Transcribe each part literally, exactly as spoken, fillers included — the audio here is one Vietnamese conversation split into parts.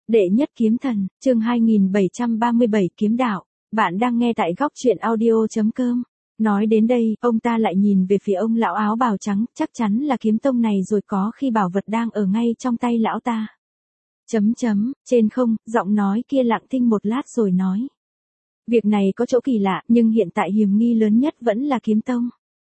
Đệ nhất kiếm thần, chương hai nghìn bảy trăm ba mươi bảy kiếm đạo. Bạn đang nghe tại góc truyện audio chấm com. Nói đến đây, ông ta lại nhìn về phía ông lão áo bào trắng, chắc chắn là kiếm tông này rồi, có khi bảo vật đang ở ngay trong tay lão ta. Chấm chấm, trên không, giọng nói kia lặng thinh một lát rồi nói. Việc này có chỗ kỳ lạ, nhưng hiện tại hiểm nghi lớn nhất vẫn là kiếm tông.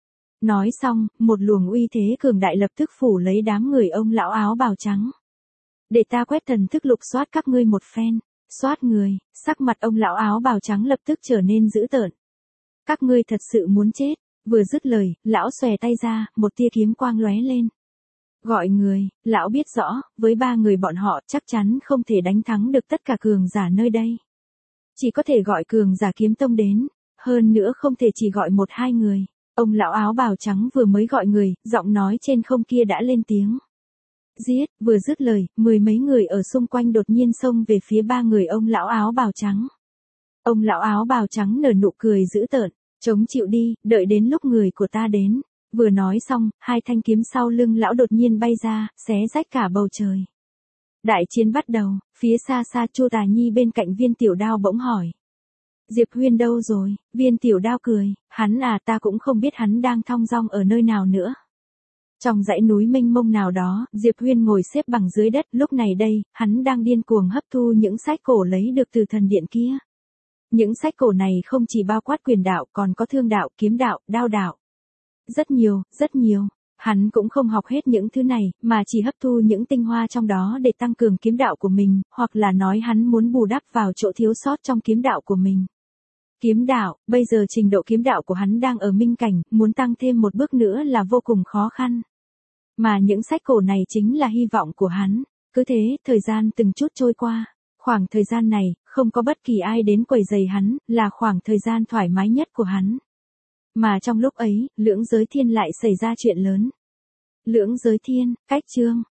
Nói xong, một luồng uy thế cường đại lập tức phủ lấy đám người ông lão áo bào trắng. Để ta quét thần thức lục soát các ngươi một phen. Soát người, sắc mặt ông lão áo bào trắng lập tức trở nên dữ tợn. Các ngươi thật sự muốn chết. Vừa dứt lời, lão xòe tay ra, một tia kiếm quang lóe lên. Gọi người, lão biết rõ, với ba người bọn họ chắc chắn không thể đánh thắng được tất cả cường giả nơi đây. Chỉ có thể gọi cường giả kiếm tông đến, hơn nữa không thể chỉ gọi một hai người. Ông lão áo bào trắng vừa mới gọi người, giọng nói trên không kia đã lên tiếng. Giết, vừa dứt lời, mười mấy người ở xung quanh đột nhiên xông về phía ba người ông lão áo bào trắng. Ông lão áo bào trắng nở nụ cười dữ tợn, chống chịu đi, đợi đến lúc người của ta đến. Vừa nói xong, hai thanh kiếm sau lưng lão đột nhiên bay ra, xé rách cả bầu trời. Đại chiến bắt đầu, phía xa xa Chu Tà Nhi bên cạnh Viên Tiểu Đao bỗng hỏi. Diệp Huyên đâu rồi? Viên Tiểu Đao cười, hắn à, ta cũng không biết hắn đang thong dong ở nơi nào nữa. Trong dãy núi mênh mông nào đó, Diệp Huyên ngồi xếp bằng dưới đất, lúc này đây, hắn đang điên cuồng hấp thu những sách cổ lấy được từ thần điện kia. Những sách cổ này không chỉ bao quát quyền đạo, còn có thương đạo, kiếm đạo, đao đạo. Rất nhiều, rất nhiều. Hắn cũng không học hết những thứ này, mà chỉ hấp thu những tinh hoa trong đó để tăng cường kiếm đạo của mình, hoặc là nói hắn muốn bù đắp vào chỗ thiếu sót trong kiếm đạo của mình. Kiếm đạo, bây giờ trình độ kiếm đạo của hắn đang ở minh cảnh, muốn tăng thêm một bước nữa là vô cùng khó khăn. Mà những sách cổ này chính là hy vọng của hắn. Cứ thế, thời gian từng chút trôi qua. Khoảng thời gian này, không có bất kỳ ai đến quấy rầy hắn, là khoảng thời gian thoải mái nhất của hắn. Mà trong lúc ấy, Lưỡng Giới Thiên lại xảy ra chuyện lớn. Lưỡng Giới Thiên, cách chương,